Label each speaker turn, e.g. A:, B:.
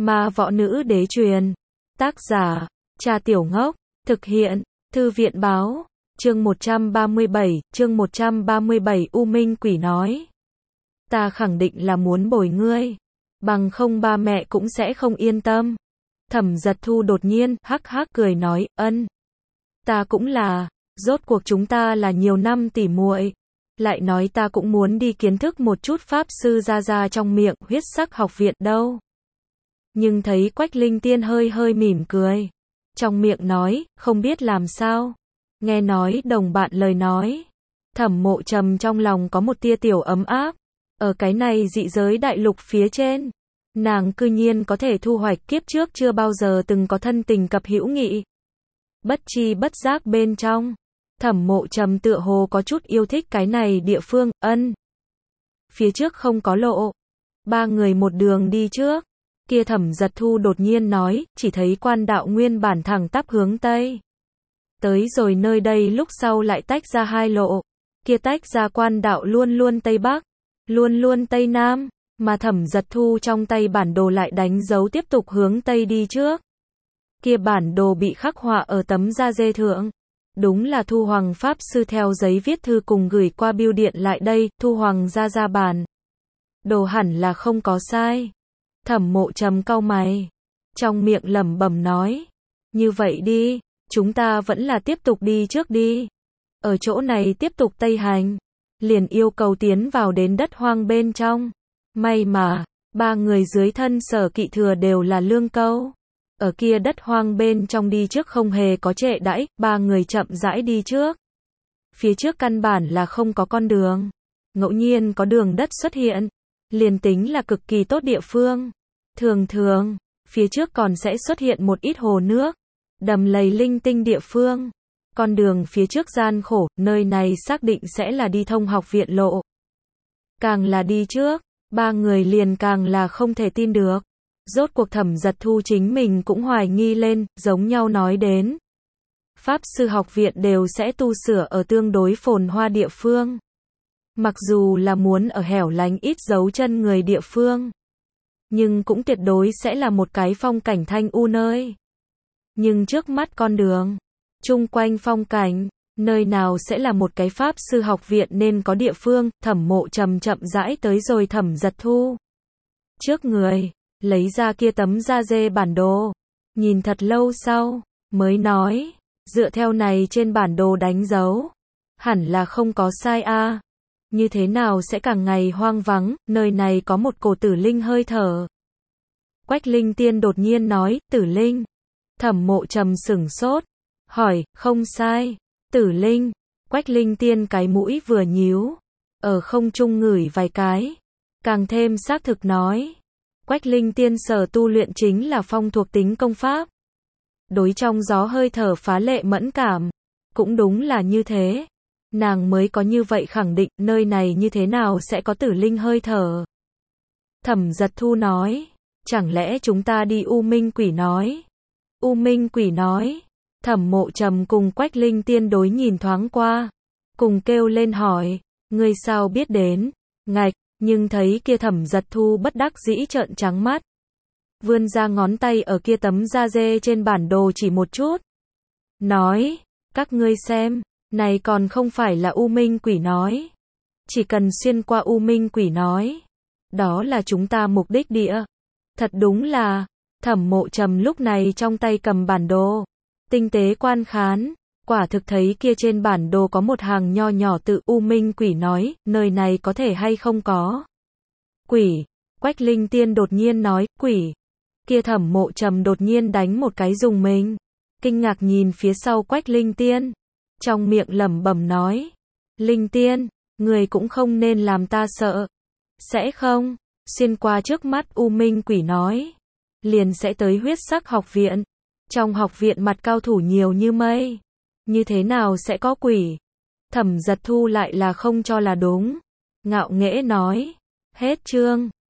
A: Ma võ nữ đế truyền. Tác giả, Trà Tiểu Ngốc. Thực hiện, Thư viện báo. Chương 137, U Minh Quỷ nói. Ta khẳng định là muốn bồi ngươi. Bằng không ba mẹ cũng sẽ không yên tâm. Thẩm Giật Thu đột nhiên, hắc hắc cười nói, ân. Ta cũng là, rốt cuộc chúng ta là nhiều năm tỉ muội. Lại nói ta cũng muốn đi kiến thức một chút pháp sư ra trong miệng huyết sắc học viện đâu. Nhưng thấy Quách Linh Tiên hơi hơi mỉm cười. Trong miệng nói, không biết làm sao. Nghe nói đồng bạn lời nói. Thẩm Mộ Trầm trong lòng có một tia tiểu ấm áp. Ở cái này dị giới đại lục phía trên. Nàng cư nhiên có thể thu hoạch kiếp trước chưa bao giờ từng có thân tình cập hữu nghị. Bất chi bất giác bên trong. Thẩm Mộ Trầm tựa hồ có chút yêu thích cái này địa phương, ân. Phía trước không có lộ. Ba người một đường đi trước. Kia Thẩm Giật Thu đột nhiên nói, chỉ thấy quan đạo nguyên bản thẳng tắp hướng Tây. Tới rồi nơi đây lúc sau lại tách ra hai lộ. Kia tách ra quan đạo luôn luôn Tây Bắc, luôn luôn Tây Nam, mà Thẩm Giật Thu trong tay bản đồ lại đánh dấu tiếp tục hướng Tây đi trước. Kia bản đồ bị khắc họa ở tấm da dê thượng. Đúng là Thu Hoàng Pháp Sư theo giấy viết thư cùng gửi qua bưu điện lại đây, Thu Hoàng ra bản. Đồ hẳn là không có sai. Thẩm Mộ Trầm cau mày. Trong miệng lẩm bẩm nói. Như vậy đi, chúng ta vẫn là tiếp tục đi trước đi. Ở chỗ này tiếp tục Tây hành. Liền yêu cầu tiến vào đến đất hoang bên trong. May mà, ba người dưới thân Sở Kỵ Thừa đều là lương câu. Ở kia đất hoang bên trong đi trước không hề có trệ đãi, ba người chậm rãi đi trước. Phía trước căn bản là không có con đường. Ngẫu nhiên có đường đất xuất hiện. Liền tính là cực kỳ tốt địa phương. Thường thường, phía trước còn sẽ xuất hiện một ít hồ nước. Đầm lầy linh tinh địa phương. Con đường phía trước gian khổ, nơi này xác định sẽ là đi thông học viện lộ. Càng là đi trước, ba người liền càng là không thể tin được. Rốt cuộc Thẩm Giật Thu chính mình cũng hoài nghi lên, giống nhau nói đến. Pháp sư học viện đều sẽ tu sửa ở tương đối phồn hoa địa phương. Mặc dù là muốn ở hẻo lánh ít dấu chân người địa phương. Nhưng cũng tuyệt đối sẽ là một cái phong cảnh thanh u nơi. Nhưng trước mắt con đường, chung quanh phong cảnh, nơi nào sẽ là một cái pháp sư học viện nên có địa phương. Thẩm Mộ Trầm chậm rãi tới rồi Thẩm Giật Thu trước người, lấy ra kia tấm da dê bản đồ, nhìn thật lâu sau, mới nói, dựa theo này trên bản đồ đánh dấu, hẳn là không có sai a. Như thế nào sẽ càng ngày hoang vắng, nơi này có một cổ tử linh hơi thở. Quách Linh Tiên đột nhiên nói, tử linh. Thẩm Mộ Trầm sửng sốt, hỏi, không sai, tử linh. Quách Linh Tiên cái mũi vừa nhíu, ở không trung ngửi vài cái, càng thêm xác thực nói. Quách Linh Tiên sở tu luyện chính là phong thuộc tính công pháp. Đối trong gió hơi thở phá lệ mẫn cảm. Cũng đúng là như thế. Nàng mới có như vậy khẳng định nơi này như thế nào sẽ có tử linh hơi thở. Thẩm Giật Thu nói. Chẳng lẽ chúng ta đi U Minh Quỷ nói. U Minh Quỷ nói. Thẩm Mộ Trầm cùng Quách Linh Tiên đối nhìn thoáng qua. Cùng kêu lên hỏi. Ngươi sao biết đến. Ngạch. Nhưng thấy kia Thẩm Giật Thu bất đắc dĩ trợn trắng mắt. Vươn ra ngón tay ở kia tấm da dê trên bản đồ chỉ một chút. Nói. Các ngươi xem. Này còn không phải là U Minh Quỷ nói. Chỉ cần xuyên qua U Minh Quỷ nói. Đó là chúng ta mục đích địa. Thật đúng là. Thẩm Mộ Trầm lúc này trong tay cầm bản đồ. Tinh tế quan khán. Quả thực thấy kia trên bản đồ có một hàng nho nhỏ tự U Minh Quỷ nói. Nơi này có thể hay không có. Quỷ. Quách Linh Tiên đột nhiên nói. Quỷ. Kia Thẩm Mộ Trầm đột nhiên đánh một cái dùng mình. Kinh ngạc nhìn phía sau Quách Linh Tiên. Trong miệng lẩm bẩm nói. Linh Tiên, người cũng không nên làm ta sợ. Sẽ không, xuyên qua trước mắt U Minh Quỷ nói. Liền sẽ tới huyết sắc học viện. Trong học viện mặt cao thủ nhiều như mây. Như thế nào sẽ có quỷ? Thẩm Giật Thu lại là không cho là đúng. Ngạo nghễ nói. Hết chương.